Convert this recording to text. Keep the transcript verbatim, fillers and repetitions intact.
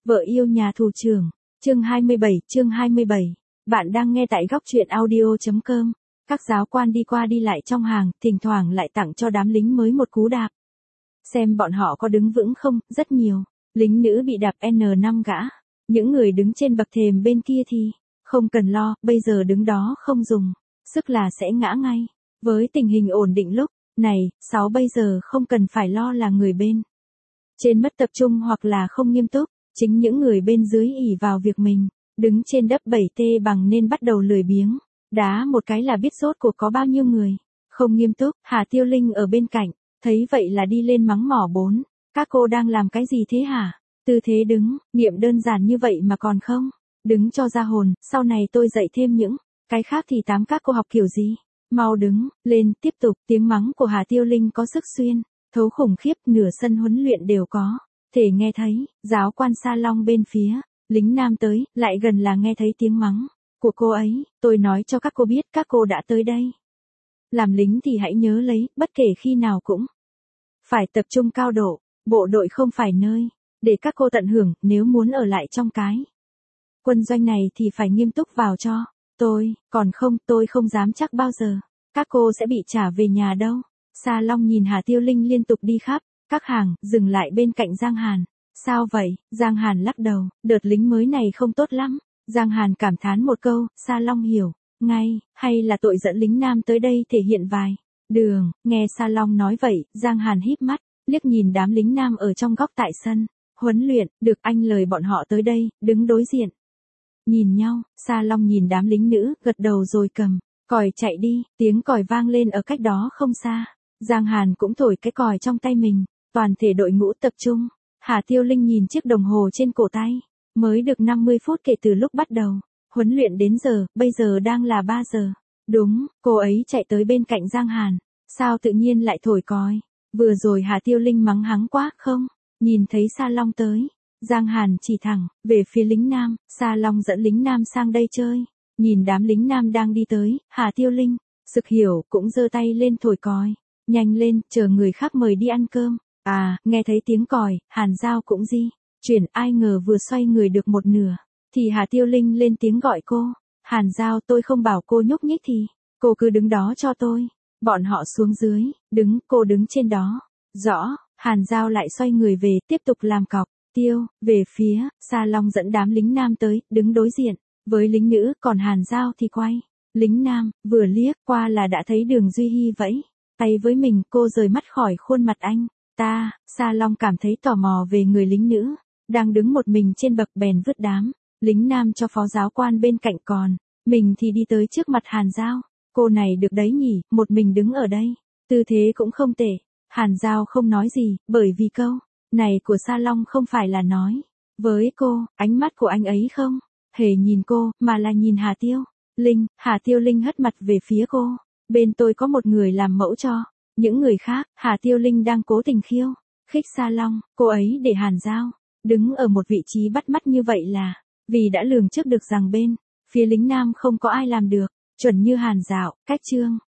Vợ yêu nhà thủ trưởng, chương hai mươi bảy, chương hai mươi bảy. Bạn đang nghe tại góc truyện audio chấm com. Các giáo quan đi qua đi lại trong hàng, thỉnh thoảng lại tặng cho đám lính mới một cú đạp. Xem bọn họ có đứng vững không, rất nhiều. Lính nữ bị đạp en năm gã. Những người đứng trên bậc thềm bên kia thì, không cần lo, bây giờ đứng đó không dùng, sức là sẽ ngã ngay. Với tình hình ổn định lúc này, sáu bây giờ không cần phải lo là người bên trên mất tập trung hoặc là không nghiêm túc, chính những người bên dưới ỷ vào việc mình, đứng trên đất bảy t bằng nên bắt đầu lười biếng, đá một cái là biết rốt cuộc có bao nhiêu người, không nghiêm túc. Hà Tiêu Linh ở bên cạnh, thấy vậy là đi lên mắng mỏ bốn, các cô đang làm cái gì thế hả? Tư thế đứng, nghiệm đơn giản như vậy mà còn không, đứng cho ra hồn, sau này tôi dạy thêm những cái khác thì tám các cô học kiểu gì? Mau đứng lên, tiếp tục. Tiếng mắng của Hà Tiêu Linh có sức xuyên thấu khủng khiếp, nửa sân huấn luyện đều có thể nghe thấy. Giáo quan Sa Long bên phía lính nam tới, lại gần là nghe thấy tiếng mắng của cô ấy. Tôi nói cho các cô biết, các cô đã tới đây làm lính thì hãy nhớ lấy, bất kể khi nào cũng phải tập trung cao độ. Bộ đội không phải nơi để các cô tận hưởng, nếu muốn ở lại trong cái quân doanh này thì phải nghiêm túc vào cho tôi, còn không, tôi không dám chắc bao giờ các cô sẽ bị trả về nhà đâu. Sa Long nhìn Hà Tiêu Linh liên tục đi khắp các hàng, dừng lại bên cạnh Giang Hàn. Sao vậy? Giang Hàn lắc đầu, đợt lính mới này không tốt lắm. Giang Hàn cảm thán một câu, Sa Long hiểu ngay, hay là tội dẫn lính nam tới đây thể hiện vài đường. Nghe Sa Long nói vậy, Giang Hàn híp mắt, liếc nhìn đám lính nam ở trong góc tại sân huấn luyện. Được anh, lời bọn họ tới đây, đứng đối diện nhìn nhau. Sa Long nhìn đám lính nữ, gật đầu rồi cầm còi chạy đi. Tiếng còi vang lên ở cách đó không xa. Giang Hàn cũng thổi cái còi trong tay mình. Toàn thể đội ngũ tập trung. Hà Tiêu Linh nhìn chiếc đồng hồ trên cổ tay. Mới được năm mươi phút kể từ lúc bắt đầu huấn luyện đến giờ, bây giờ đang là ba giờ. Đúng, cô ấy chạy tới bên cạnh Giang Hàn. Sao tự nhiên lại thổi còi? Vừa rồi Hà Tiêu Linh mắng hắn quá không? Nhìn thấy Sa Long tới, Giang Hàn chỉ thẳng về phía lính nam. Sa Long dẫn lính nam sang đây chơi. Nhìn đám lính nam đang đi tới, Hà Tiêu Linh sực hiểu, cũng giơ tay lên thổi còi. Nhanh lên, chờ người khác mời đi ăn cơm. À, nghe thấy tiếng còi, Hàn Giao cũng di chuyển, ai ngờ vừa xoay người được một nửa thì Hà Tiêu Linh lên tiếng gọi cô. Hàn Giao, tôi không bảo cô nhúc nhích thì cô cứ đứng đó cho tôi. Bọn họ xuống dưới, đứng, cô đứng trên đó. Rõ. Hàn Giao lại xoay người về, tiếp tục làm cọc tiêu. Về phía Sa Long dẫn đám lính nam tới, đứng đối diện với lính nữ, còn Hàn Giao thì quay lính nam, vừa liếc qua là đã thấy Đường Duy Hi vẫy tay với mình. Cô rời mắt khỏi khuôn mặt anh ta. Sa Long cảm thấy tò mò về người lính nữ đang đứng một mình trên bậc, bèn vứt đám lính nam cho phó giáo quan bên cạnh, còn mình thì đi tới trước mặt Hàn Giao. Cô này được đấy nhỉ, một mình đứng ở đây, tư thế cũng không tệ. Hàn Giao không nói gì, bởi vì câu này của Sa Long không phải là nói với cô, ánh mắt của anh ấy không hề nhìn cô, mà là nhìn Hà Tiêu Linh. Hà Tiêu Linh hất mặt về phía cô. Bên tôi có một người làm mẫu cho những người khác. Hà Tiêu Linh đang cố tình khiêu khích Sa Long. Cô ấy để Hàn Giao đứng ở một vị trí bắt mắt như vậy là vì đã lường trước được rằng bên phía lính nam không có ai làm được chuẩn như Hàn Dạo. Cách chương